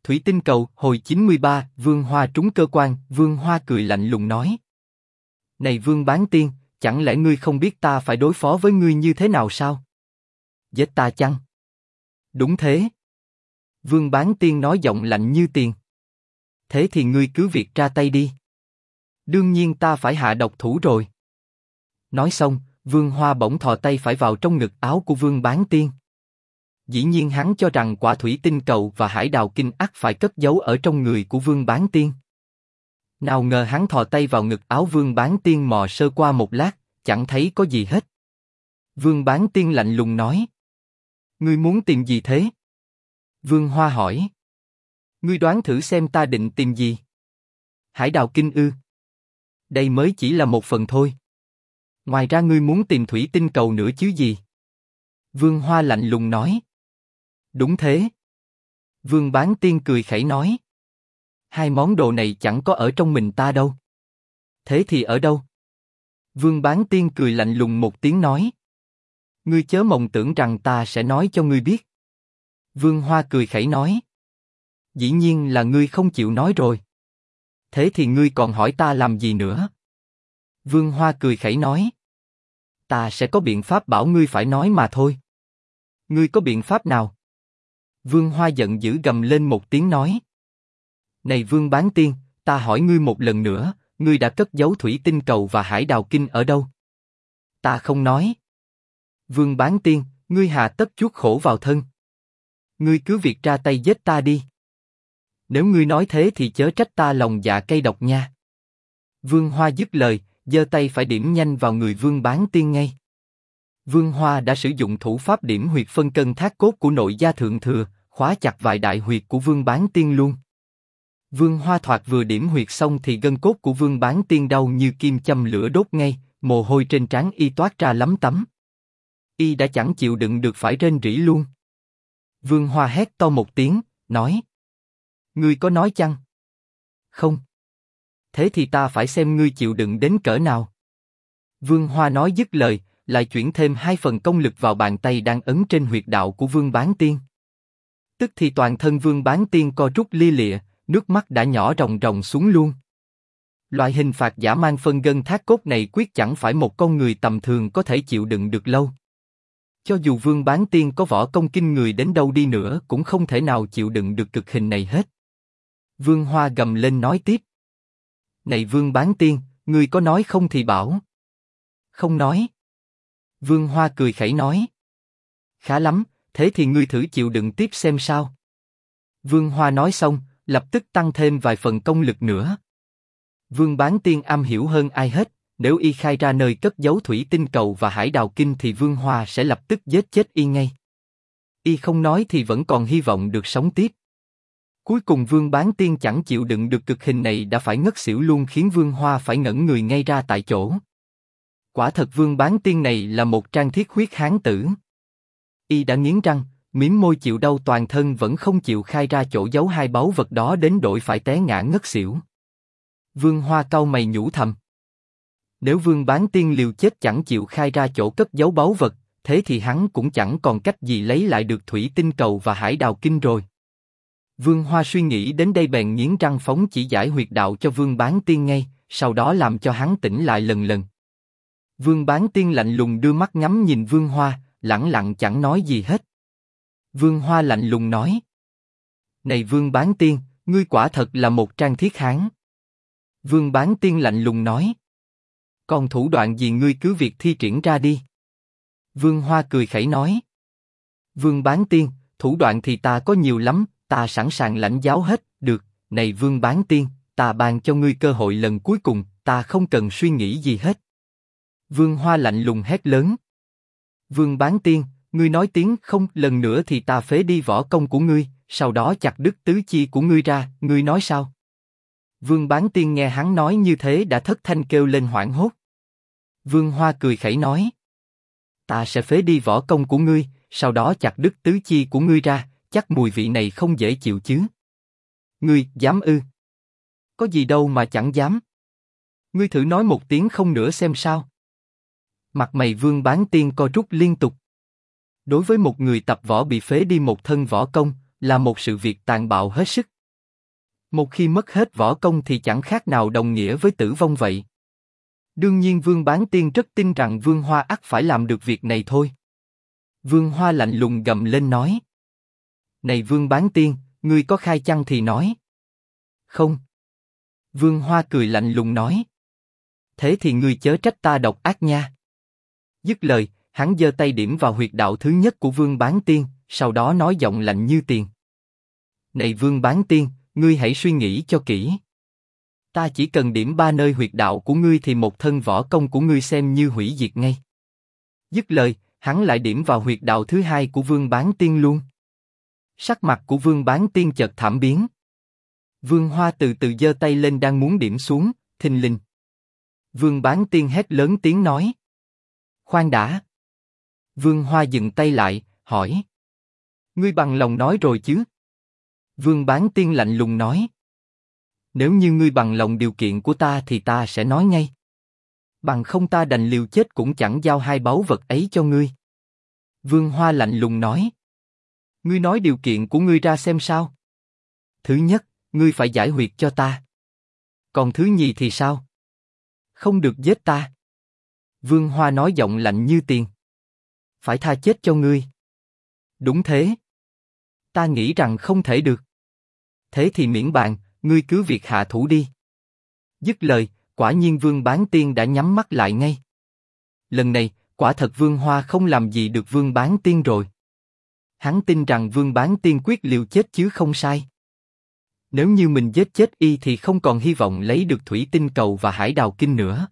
Thủy tinh cầu, hồi 93, Vương Hoa trúng cơ quan, Vương Hoa cười lạnh lùng nói. Này Vương Bán Tiên, chẳng lẽ ngươi không biết ta phải đối phó với ngươi như thế nào sao? Giết ta chăng? Đúng thế. Vương Bán Tiên nói giọng lạnh như tiền. Thế thì ngươi cứ việc ra tay đi. Đương nhiên ta phải hạ độc thủ rồi. Nói xong, Vương Hoa bỗng thò tay phải vào trong ngực áo của Vương Bán Tiên. Dĩ nhiên hắn cho rằng quả thủy tinh cầu và hải đào kinh ắt phải cất giấu ở trong người của Vương Bán Tiên. Nào ngờ hắn thò tay vào ngực áo Vương Bán Tiên mò sơ qua một lát, chẳng thấy có gì hết. Vương Bán Tiên lạnh lùng nói. Ngươi muốn tìm gì thế? Vương Hoa hỏi. Ngươi đoán thử xem ta định tìm gì? Hải đào kinh ư? Đây mới chỉ là một phần thôi. Ngoài ra ngươi muốn tìm thủy tinh cầu nữa chứ gì? Vương Hoa lạnh lùng nói. Đúng thế. Vương Bán Tiên cười khẩy nói. Hai món đồ này chẳng có ở trong mình ta đâu. Thế thì ở đâu? Vương Bán Tiên cười lạnh lùng một tiếng nói. Ngươi chớ mộng tưởng rằng ta sẽ nói cho ngươi biết. Vương Hoa cười khẩy nói. Dĩ nhiên là ngươi không chịu nói rồi. Thế thì ngươi còn hỏi ta làm gì nữa? Vương Hoa cười khẩy nói. Ta sẽ có biện pháp bảo ngươi phải nói mà thôi. Ngươi có biện pháp nào? Vương Hoa giận dữ gầm lên một tiếng nói. Này Vương Bán Tiên, ta hỏi ngươi một lần nữa, ngươi đã cất giấu thủy tinh cầu và hải đào kinh ở đâu? Ta không nói. Vương Bán Tiên, ngươi hà tất chuốc khổ vào thân. Ngươi cứ việc ra tay giết ta đi. Nếu ngươi nói thế thì chớ trách ta lòng dạ cay độc nha. Vương Hoa dứt lời, giơ tay phải điểm nhanh vào người Vương Bán Tiên ngay. Vương Hoa đã sử dụng thủ pháp điểm huyệt phân cân thác cốt của nội gia thượng thừa, khóa chặt vài đại huyệt của Vương Bán Tiên luôn. Vương Hoa thoạt vừa điểm huyệt xong thì gân cốt của Vương Bán Tiên đau như kim châm lửa đốt ngay, mồ hôi trên trán y toát ra lấm tấm. Y đã chẳng chịu đựng được phải rên rỉ luôn. Vương Hoa hét to một tiếng, nói. Ngươi có nói chăng? Không. Thế thì ta phải xem ngươi chịu đựng đến cỡ nào. Vương Hoa nói dứt lời, lại chuyển thêm 2 phần công lực vào bàn tay đang ấn trên huyệt đạo của Vương Bán Tiên. Tức thì toàn thân Vương Bán Tiên co rút lia lịa, nước mắt đã nhỏ ròng ròng xuống luôn. Loại hình phạt dã man phân gân thác cốt này quyết chẳng phải một con người tầm thường có thể chịu đựng được lâu. Cho dù Vương Bán Tiên có võ công kinh người đến đâu đi nữa cũng không thể nào chịu đựng được cực hình này hết. Vương Hoa gầm lên nói tiếp. Này Vương Bán Tiên, ngươi có nói không thì bảo. Không nói. Vương Hoa cười khẩy nói. Khá lắm, thế thì ngươi thử chịu đựng tiếp xem sao. Vương Hoa nói xong, lập tức tăng thêm vài phần công lực nữa. Vương Bán Tiên am hiểu hơn ai hết, nếu y khai ra nơi cất giấu thủy tinh cầu và hải đào kinh thì Vương Hoa sẽ lập tức giết chết y ngay. Y không nói thì vẫn còn hy vọng được sống tiếp. Cuối cùng Vương Bán Tiên chẳng chịu đựng được cực hình này đã phải ngất xỉu luôn, khiến Vương Hoa phải ngẩn người ngay ra tại chỗ. Quả thật Vương Bán Tiên này là một trang thiết huyết hán tử. Y đã nghiến răng, mím môi chịu đau toàn thân vẫn không chịu khai ra chỗ giấu hai báu vật đó đến độ phải té ngã ngất xỉu. Vương Hoa cau mày nhủ thầm. Nếu Vương Bán Tiên liều chết chẳng chịu khai ra chỗ cất giấu báu vật, thế thì hắn cũng chẳng còn cách gì lấy lại được thủy tinh cầu và hải đào kinh rồi. Vương Hoa suy nghĩ đến đây bèn nghiến răng phóng chỉ giải huyệt đạo cho Vương Bán Tiên ngay, sau đó làm cho hắn tỉnh lại lần lần. Vương Bán Tiên lạnh lùng đưa mắt ngắm nhìn Vương Hoa, lẳng lặng chẳng nói gì hết. Vương Hoa lạnh lùng nói. Này Vương Bán Tiên, ngươi quả thật là một trang thiết hán. Vương Bán Tiên lạnh lùng nói. Còn thủ đoạn gì ngươi cứ việc thi triển ra đi. Vương Hoa cười khẩy nói. Vương Bán Tiên, thủ đoạn thì ta có nhiều lắm, ta sẵn sàng lãnh giáo hết, được, này Vương Bán Tiên, ta ban cho ngươi cơ hội lần cuối cùng, ta không cần suy nghĩ gì hết. Vương Hoa lạnh lùng hét lớn. Vương Bán Tiên, ngươi nói tiếng không lần nữa thì ta phế đi võ công của ngươi, sau đó chặt đứt tứ chi của ngươi ra, ngươi nói sao? Vương Bán Tiên nghe hắn nói như thế đã thất thanh kêu lên hoảng hốt. Vương Hoa cười khẩy nói. Ta sẽ phế đi võ công của ngươi, sau đó chặt đứt tứ chi của ngươi ra, chắc mùi vị này không dễ chịu chứ. Ngươi, dám ư? Có gì đâu mà chẳng dám. Ngươi thử nói một tiếng không nữa xem sao. Mặt mày Vương Bán Tiên co rút liên tục. Đối với một người tập võ bị phế đi một thân võ công, là một sự việc tàn bạo hết sức. Một khi mất hết võ công thì chẳng khác nào đồng nghĩa với tử vong vậy. Đương nhiên Vương Bán Tiên rất tin rằng Vương Hoa ắt phải làm được việc này thôi. Vương Hoa lạnh lùng gầm lên nói. Này Vương Bán Tiên, ngươi có khai chăng thì nói. Không. Vương Hoa cười lạnh lùng nói. Thế thì ngươi chớ trách ta độc ác nha. Dứt lời, hắn giơ tay điểm vào huyệt đạo thứ nhất của Vương Bán Tiên, sau đó nói giọng lạnh như tiền. Này Vương Bán Tiên, ngươi hãy suy nghĩ cho kỹ. Ta chỉ cần điểm 3 nơi huyệt đạo của ngươi thì một thân võ công của ngươi xem như hủy diệt ngay. Dứt lời, hắn lại điểm vào huyệt đạo thứ hai của Vương Bán Tiên luôn. Sắc mặt của Vương Bán Tiên chợt thảm biến. Vương Hoa từ từ giơ tay lên đang muốn điểm xuống, thình lình. Vương Bán Tiên hét lớn tiếng nói. Khoan đã. Vương Hoa dừng tay lại, hỏi. Ngươi bằng lòng nói rồi chứ? Vương Bán Tiên lạnh lùng nói. Nếu như ngươi bằng lòng điều kiện của ta thì ta sẽ nói ngay. Bằng không ta đành liều chết cũng chẳng giao hai báu vật ấy cho ngươi. Vương Hoa lạnh lùng nói. Ngươi nói điều kiện của ngươi ra xem sao? Thứ nhất, ngươi phải giải huyệt cho ta. Còn thứ nhì thì sao? Không được giết ta. Vương Hoa nói giọng lạnh như tiền. Phải tha chết cho ngươi. Đúng thế. Ta nghĩ rằng không thể được. Thế thì miễn bàn, ngươi cứ việc hạ thủ đi. Dứt lời, quả nhiên Vương Bán Tiên đã nhắm mắt lại ngay. Lần này, quả thật Vương Hoa không làm gì được Vương Bán Tiên rồi. Hắn tin rằng Vương Bán Tiên quyết liều chết chứ không sai. Nếu như mình giết chết y thì không còn hy vọng lấy được thủy tinh cầu và hải đào kinh nữa.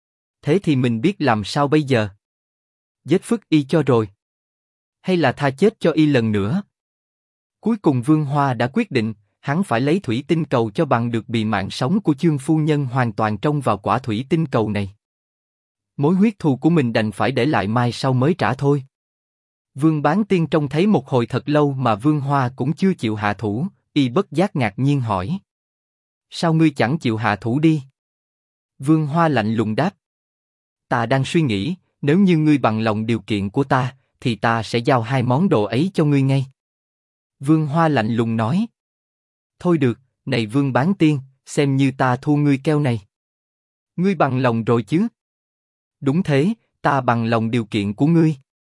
Thế thì mình biết làm sao bây giờ? Giết phức y cho rồi. Hay là tha chết cho y lần nữa? Cuối cùng Vương Hoa đã quyết định, hắn phải lấy thủy tinh cầu cho bằng được bị mạng sống của Chương phu nhân hoàn toàn trông vào quả thủy tinh cầu này. Mối huyết thù của mình đành phải để lại mai sau mới trả thôi. Vương Bán Tiên trông thấy một hồi thật lâu mà Vương Hoa cũng chưa chịu hạ thủ, y bất giác ngạc nhiên hỏi. Sao ngươi chẳng chịu hạ thủ đi? Vương Hoa lạnh lùng đáp. Ta đang suy nghĩ, nếu như ngươi bằng lòng điều kiện của ta, thì ta sẽ giao hai món đồ ấy cho ngươi ngay. Vương Hoa lạnh lùng nói. Thôi được, này Vương Bán Tiên, xem như ta thua ngươi keo này. Ngươi bằng lòng rồi chứ? Đúng thế, ta bằng lòng điều kiện của ngươi.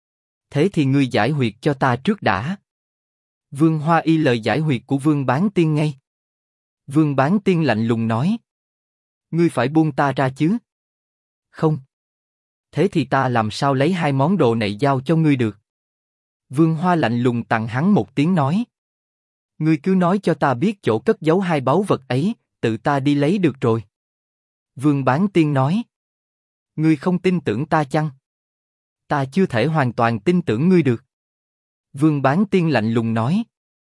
Thế thì ngươi giải huyệt cho ta trước đã. Vương Hoa y lời giải huyệt của Vương Bán Tiên ngay. Vương Bán Tiên lạnh lùng nói. Ngươi phải buông ta ra chứ? Không. Thế thì ta làm sao lấy hai món đồ này giao cho ngươi được? Vương Hoa lạnh lùng tặng hắn một tiếng nói. Ngươi cứ nói cho ta biết chỗ cất giấu hai báu vật ấy, tự ta đi lấy được rồi. Vương Bán Tiên nói. Ngươi không tin tưởng ta chăng? Ta chưa thể hoàn toàn tin tưởng ngươi được. Vương Bán Tiên lạnh lùng nói.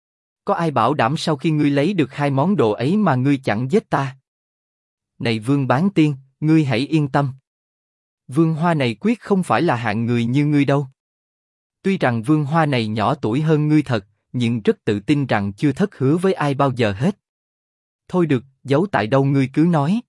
Có ai bảo đảm sau khi ngươi lấy được hai món đồ ấy mà ngươi chẳng giết ta? Này Vương Bán Tiên, ngươi hãy yên tâm. Vương Hoa này quyết không phải là hạng người như ngươi đâu. Tuy rằng Vương Hoa này nhỏ tuổi hơn ngươi thật, nhưng rất tự tin rằng chưa thất hứa với ai bao giờ hết. Thôi được, giấu tại đâu ngươi cứ nói.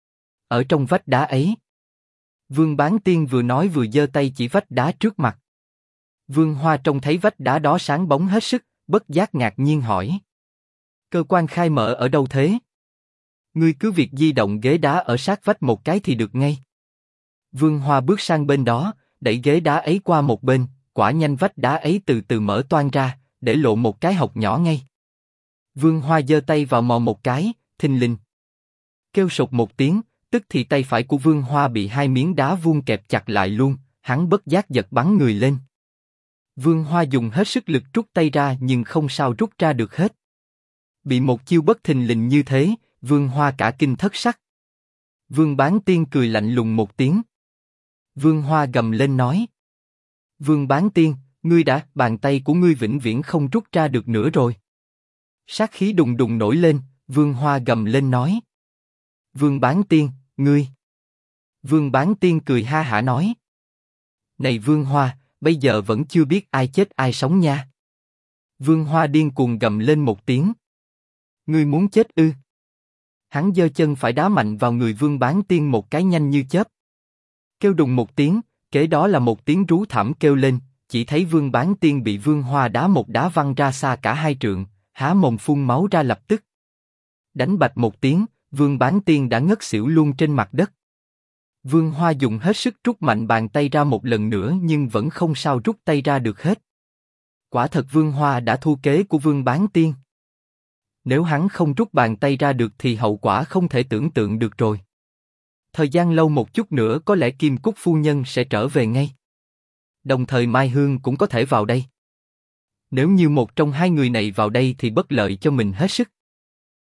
Ở trong vách đá ấy. Vương Bán Tiên vừa nói vừa giơ tay chỉ vách đá trước mặt. Vương Hoa trông thấy vách đá đó sáng bóng hết sức, bất giác ngạc nhiên hỏi. Cơ quan khai mở ở đâu thế? Ngươi cứ việc di động ghế đá ở sát vách một cái thì được ngay. Vương Hoa bước sang bên đó, đẩy ghế đá ấy qua một bên, quả nhanh vách đá ấy từ từ mở toang ra, để lộ một cái hộc nhỏ ngay. Vương Hoa giơ tay vào mò một cái, thình lình. Kêu sột một tiếng, tức thì tay phải của Vương Hoa bị hai miếng đá vuông kẹp chặt lại luôn, hắn bất giác giật bắn người lên. Vương Hoa dùng hết sức lực rút tay ra nhưng không sao rút ra được hết. Bị một chiêu bất thình lình như thế, Vương Hoa cả kinh thất sắc. Vương Bán Tiên cười lạnh lùng một tiếng. Vương Hoa gầm lên nói. Vương Bán Tiên, ngươi đã, bàn tay của ngươi vĩnh viễn không rút ra được nữa rồi. Sát khí đùng đùng nổi lên, Vương Hoa gầm lên nói. Vương Bán Tiên, ngươi. Vương Bán Tiên cười ha hả nói. Này Vương Hoa, bây giờ vẫn chưa biết ai chết ai sống nha. Vương Hoa điên cuồng gầm lên một tiếng. Ngươi muốn chết ư? Hắn giơ chân phải đá mạnh vào người Vương Bán Tiên một cái nhanh như chớp. Kêu đùng một tiếng, kế đó là một tiếng rú thảm kêu lên, chỉ thấy Vương Bán Tiên bị Vương Hoa đá một đá văng ra xa cả 2 trượng, há mồm phun máu ra lập tức. Đánh bạch một tiếng, Vương Bán Tiên đã ngất xỉu luôn trên mặt đất. Vương Hoa dùng hết sức rút mạnh bàn tay ra một lần nữa nhưng vẫn không sao rút tay ra được hết. Quả thật Vương Hoa đã thua kế của Vương Bán Tiên. Nếu hắn không rút bàn tay ra được thì hậu quả không thể tưởng tượng được rồi. Thời gian lâu một chút nữa có lẽ Kim Cúc phu nhân sẽ trở về ngay. Đồng thời Mai Hương cũng có thể vào đây. Nếu như một trong hai người này vào đây thì bất lợi cho mình hết sức.